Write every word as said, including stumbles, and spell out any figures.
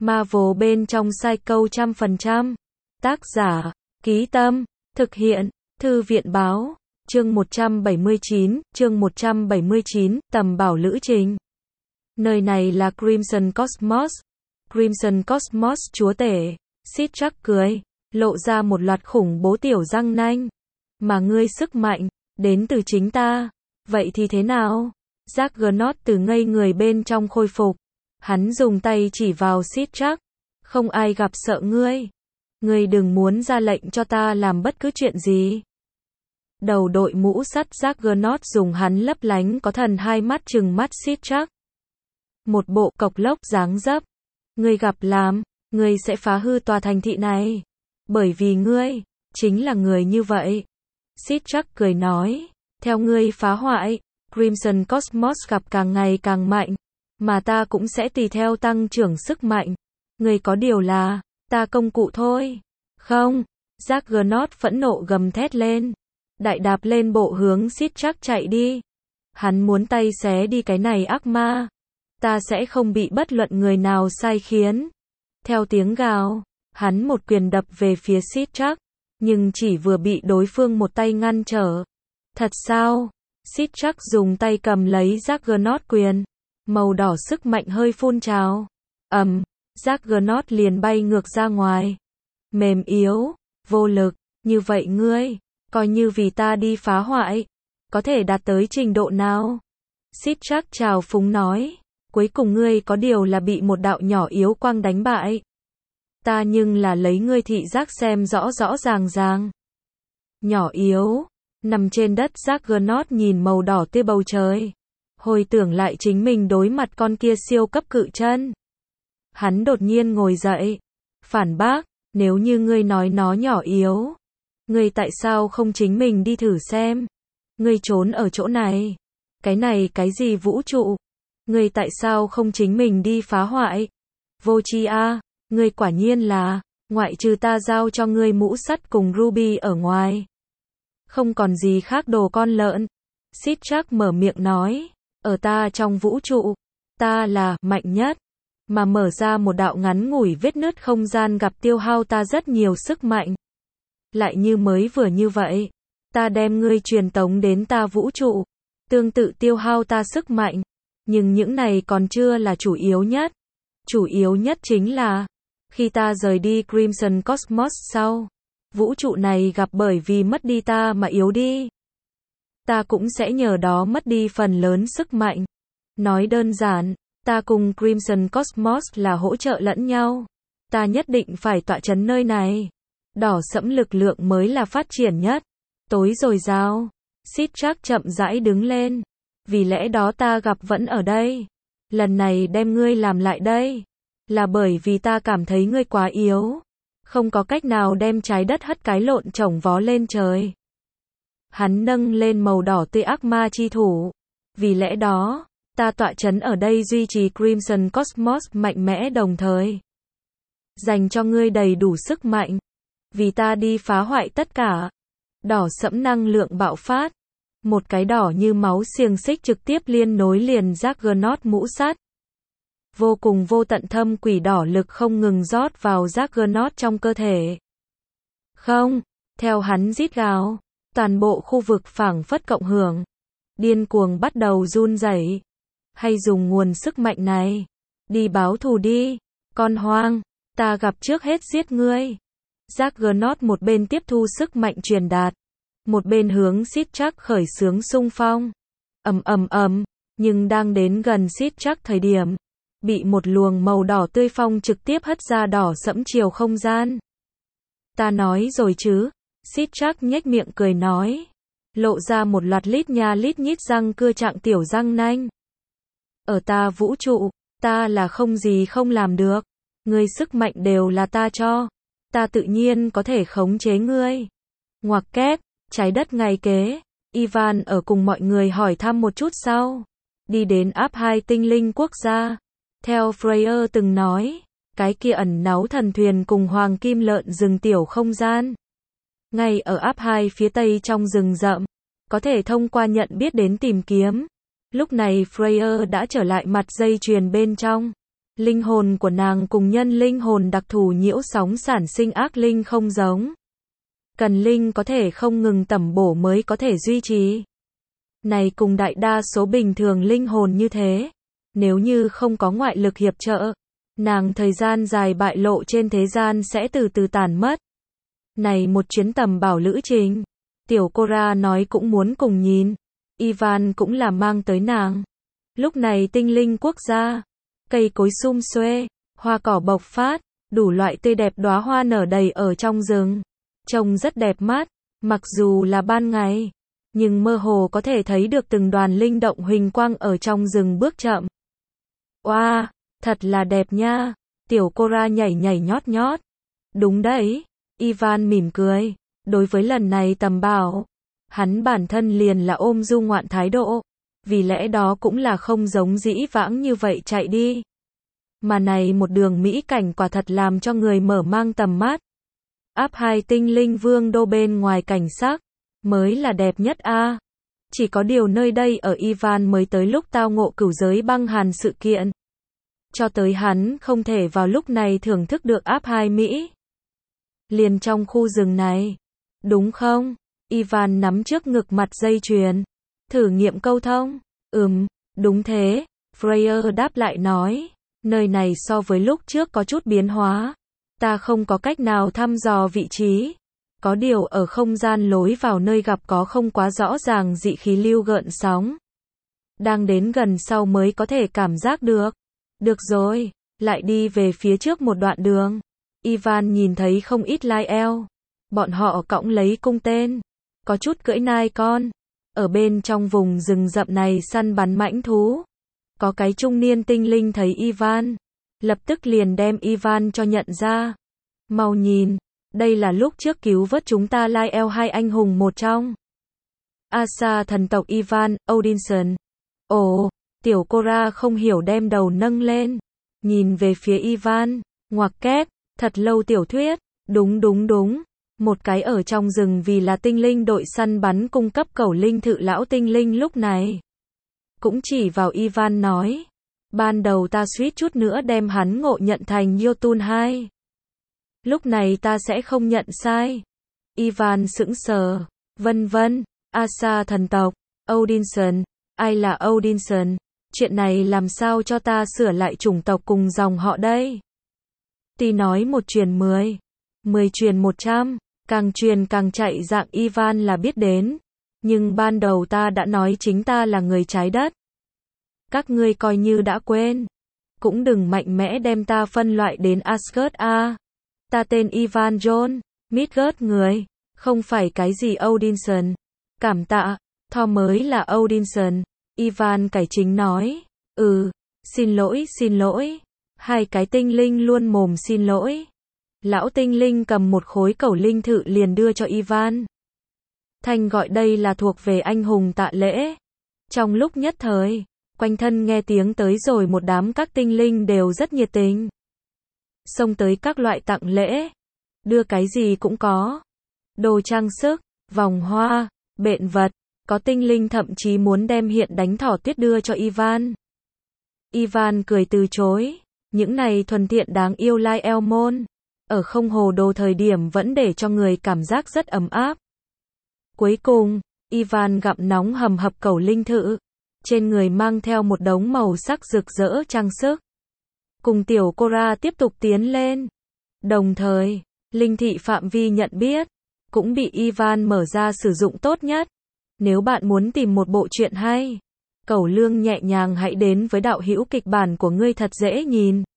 Marvel bên trong Psycho trăm phần trăm. Tác giả, Ký Tâm, thực hiện, Thư viện Báo, chương một trăm bảy mươi chín, chương một trăm bảy mươi chín, tầm bảo lữ trình. Nơi này là Crimson Cosmos. Crimson Cosmos chúa tể, Sid Trắc cười, lộ ra một loạt khủng bố tiểu răng nanh. Mà ngươi sức mạnh, đến từ chính ta. Vậy thì thế nào? Juggernaut từ ngây người bên trong khôi phục. Hắn dùng tay chỉ vào Sid Trắc. Không ai gặp sợ ngươi. Ngươi đừng muốn ra lệnh cho ta làm bất cứ chuyện gì. Đầu đội mũ sắt Juggernaut dùng hắn lấp lánh có thần hai mắt trừng mắt Sid Trắc. Một bộ cộc lốc dáng dấp. Ngươi gặp làm, ngươi sẽ phá hư tòa thành thị này. Bởi vì ngươi, chính là người như vậy. Sid Trắc cười nói, theo ngươi phá hoại, Crimson Cosmos gặp càng ngày càng mạnh, mà ta cũng sẽ tùy theo tăng trưởng sức mạnh. Ngươi có điều là, ta công cụ thôi. Không, Juggernaut phẫn nộ gầm thét lên, đại đạp lên bộ hướng Sid Trắc chạy đi. Hắn muốn tay xé đi cái này ác ma. Ta sẽ không bị bất luận người nào sai khiến. Theo tiếng gào, hắn một quyền đập về phía Sid Trắc, nhưng chỉ vừa bị đối phương một tay ngăn trở. Thật sao? Sid Trắc dùng tay cầm lấy Juggernaut quyền, màu đỏ sức mạnh hơi phun trào. Ầm, Juggernaut liền bay ngược ra ngoài. Mềm yếu, vô lực, như vậy ngươi, coi như vì ta đi phá hoại, có thể đạt tới trình độ nào? Sid Trắc trào phúng nói, cuối cùng ngươi có điều là bị một đạo nhỏ yếu quang đánh bại. Ta nhưng là lấy ngươi thị giác xem rõ rõ ràng ràng. Nhỏ yếu, nằm trên đất Juggernaut nhìn màu đỏ tia bầu trời. Hồi tưởng lại chính mình đối mặt con kia siêu cấp cự chân. Hắn đột nhiên ngồi dậy. Phản bác, nếu như ngươi nói nó nhỏ yếu. Ngươi tại sao không chính mình đi thử xem? Ngươi trốn ở chỗ này. Cái này cái gì vũ trụ? Ngươi tại sao không chính mình đi phá hoại? Vô tri a, ngươi quả nhiên là, ngoại trừ ta giao cho ngươi mũ sắt cùng Ruby ở ngoài. Không còn gì khác đồ con lợn. Sid Trắc mở miệng nói, ở ta trong vũ trụ, ta là mạnh nhất. Mà mở ra một đạo ngắn ngủi vết nứt không gian gặp tiêu hao ta rất nhiều sức mạnh. Lại như mới vừa như vậy, ta đem ngươi truyền tống đến ta vũ trụ, tương tự tiêu hao ta sức mạnh. Nhưng những này còn chưa là chủ yếu nhất. Chủ yếu nhất chính là, khi ta rời đi Crimson Cosmos sau, vũ trụ này gặp bởi vì mất đi ta mà yếu đi. Ta cũng sẽ nhờ đó mất đi phần lớn sức mạnh. Nói đơn giản, ta cùng Crimson Cosmos là hỗ trợ lẫn nhau. Ta nhất định phải tọa trấn nơi này. Đỏ sẫm lực lượng mới là phát triển nhất. Tối dồi dào. Sid Trắc chậm rãi đứng lên. Vì lẽ đó ta gặp vẫn ở đây. Lần này đem ngươi làm lại đây. Là bởi vì ta cảm thấy ngươi quá yếu. Không có cách nào đem trái đất hất cái lộn chổng vó lên trời. Hắn nâng lên màu đỏ tươi ác ma chi thủ. Vì lẽ đó, ta tọa trấn ở đây duy trì Crimson Cosmos mạnh mẽ đồng thời. Dành cho ngươi đầy đủ sức mạnh. Vì ta đi phá hoại tất cả. Đỏ sẫm năng lượng bạo phát. Một cái đỏ như máu xiềng xích trực tiếp liên nối liền Juggernaut mũ sắt. Vô cùng vô tận thâm quỷ đỏ lực không ngừng rót vào Juggernaut trong cơ thể. Không, theo hắn rít gào, toàn bộ khu vực phảng phất cộng hưởng. Điên cuồng bắt đầu run rẩy. Hay dùng nguồn sức mạnh này. Đi báo thù đi, con hoang, ta gặp trước hết giết ngươi. Juggernaut một bên tiếp thu sức mạnh truyền đạt. Một bên hướng Sid Trắc khởi xướng xung phong. Ầm ầm ầm, nhưng đang đến gần Sid Trắc thời điểm, bị một luồng màu đỏ tươi phong trực tiếp hất ra đỏ sẫm chiều không gian. Ta nói rồi chứ, Sid Trắc nhếch miệng cười nói, lộ ra một loạt lít nha lít nhít răng cưa trạng tiểu răng nanh. Ở ta vũ trụ, ta là không gì không làm được. Ngươi sức mạnh đều là ta cho. Ta tự nhiên có thể khống chế ngươi. Ngoặc kép. Trái đất ngày kế, Ivan ở cùng mọi người hỏi thăm một chút sau. Đi đến áp hai tinh linh quốc gia. Theo Freya từng nói, cái kia ẩn náu thần thuyền cùng hoàng kim lợn rừng tiểu không gian. Ngay ở áp hai phía tây trong rừng rậm, có thể thông qua nhận biết đến tìm kiếm. Lúc này Freya đã trở lại mặt dây chuyền bên trong. Linh hồn của nàng cùng nhân linh hồn đặc thù nhiễu sóng sản sinh ác linh không giống. Cần linh có thể không ngừng tẩm bổ mới có thể duy trì. Này cùng đại đa số bình thường linh hồn như thế. Nếu như không có ngoại lực hiệp trợ, nàng thời gian dài bại lộ trên thế gian sẽ từ từ tàn mất. Này một chuyến tầm bảo lữ trình. Tiểu Cora nói cũng muốn cùng nhìn. Ivan cũng là mang tới nàng. Lúc này tinh linh quốc gia. Cây cối sum xuê, hoa cỏ bộc phát, đủ loại tươi đẹp đóa hoa nở đầy ở trong rừng. Trông rất đẹp mắt, mặc dù là ban ngày, nhưng mơ hồ có thể thấy được từng đoàn linh động huỳnh quang ở trong rừng bước chậm. Oa, wow, thật là đẹp nha. Tiểu Cora nhảy nhảy nhót nhót. Đúng đấy, Ivan mỉm cười. Đối với lần này tầm bảo, hắn bản thân liền là ôm du ngoạn thái độ. Vì lẽ đó cũng là không giống dĩ vãng như vậy chạy đi. Mà này một đường mỹ cảnh quả thật làm cho người mở mang tầm mắt. Áp hai tinh linh vương đô bên ngoài cảnh sắc, mới là đẹp nhất a. À. Chỉ có điều nơi đây ở Ivan mới tới lúc tao ngộ cửu giới băng hàn sự kiện. Cho tới hắn không thể vào lúc này thưởng thức được áp hai Mỹ. Liền trong khu rừng này. Đúng không? Ivan nắm trước ngực mặt dây chuyền. Thử nghiệm câu thông. Ừm, đúng thế. Freya đáp lại nói. Nơi này so với lúc trước có chút biến hóa. Ta không có cách nào thăm dò vị trí. Có điều ở không gian lối vào nơi gặp có không quá rõ ràng dị khí lưu gợn sóng. Đang đến gần sau mới có thể cảm giác được. Được rồi, lại đi về phía trước một đoạn đường. Ivan nhìn thấy không ít lai eo. Bọn họ cõng lấy cung tên. Có chút cưỡi nai con. Ở bên trong vùng rừng rậm này săn bắn mãnh thú. Có cái trung niên tinh linh thấy Ivan. Lập tức liền đem Ivan cho nhận ra. Mau nhìn. Đây là lúc trước cứu vớt chúng ta lai eo hai anh hùng một trong. Asa thần tộc Ivan, Odinson. Ồ, tiểu Cora không hiểu đem đầu nâng lên. Nhìn về phía Ivan. Ngoặc kép, thật lâu tiểu thuyết. Đúng đúng đúng. Một cái ở trong rừng vì là tinh linh đội săn bắn cung cấp cẩu linh thự lão tinh linh lúc này. Cũng chỉ vào Ivan nói. Ban đầu ta suýt chút nữa đem hắn ngộ nhận thành Jotun hai. Lúc này ta sẽ không nhận sai. Ivan sững sờ. Vân vân. Asa thần tộc. Odinson. Ai là Odinson? Chuyện này làm sao cho ta sửa lại chủng tộc cùng dòng họ đây? Tí nói một truyền mười. Mười truyền một trăm. Càng truyền càng chạy dạng Ivan là biết đến. Nhưng ban đầu ta đã nói chính ta là người trái đất. Các ngươi coi như đã quên. Cũng đừng mạnh mẽ đem ta phân loại đến Asgard a. Ta tên Ivan John, Midgard người, không phải cái gì Odinson. Cảm tạ, Thor mới là Odinson. Ivan cải chính nói. Ừ, xin lỗi xin lỗi. Hai cái tinh linh luôn mồm xin lỗi. Lão tinh linh cầm một khối cẩu linh thự liền đưa cho Ivan. Thanh gọi đây là thuộc về anh hùng tạ lễ. Trong lúc nhất thời, quanh thân nghe tiếng tới rồi một đám các tinh linh đều rất nhiệt tình. Xông tới các loại tặng lễ. Đưa cái gì cũng có. Đồ trang sức, vòng hoa, bện vật. Có tinh linh thậm chí muốn đem hiện đánh thỏ tuyết đưa cho Ivan. Ivan cười từ chối. Những này thuần thiện đáng yêu lai Elmon. Ở không hồ đồ thời điểm vẫn để cho người cảm giác rất ấm áp. Cuối cùng, Ivan gặm nóng hầm hập cẩu linh thự. Trên người mang theo một đống màu sắc rực rỡ trang sức. Cùng tiểu Cora tiếp tục tiến lên. Đồng thời, linh thị phạm vi nhận biết, cũng bị Ivan mở ra sử dụng tốt nhất. Nếu bạn muốn tìm một bộ truyện hay, cẩu lương nhẹ nhàng hãy đến với đạo hữu kịch bản của ngươi thật dễ nhìn.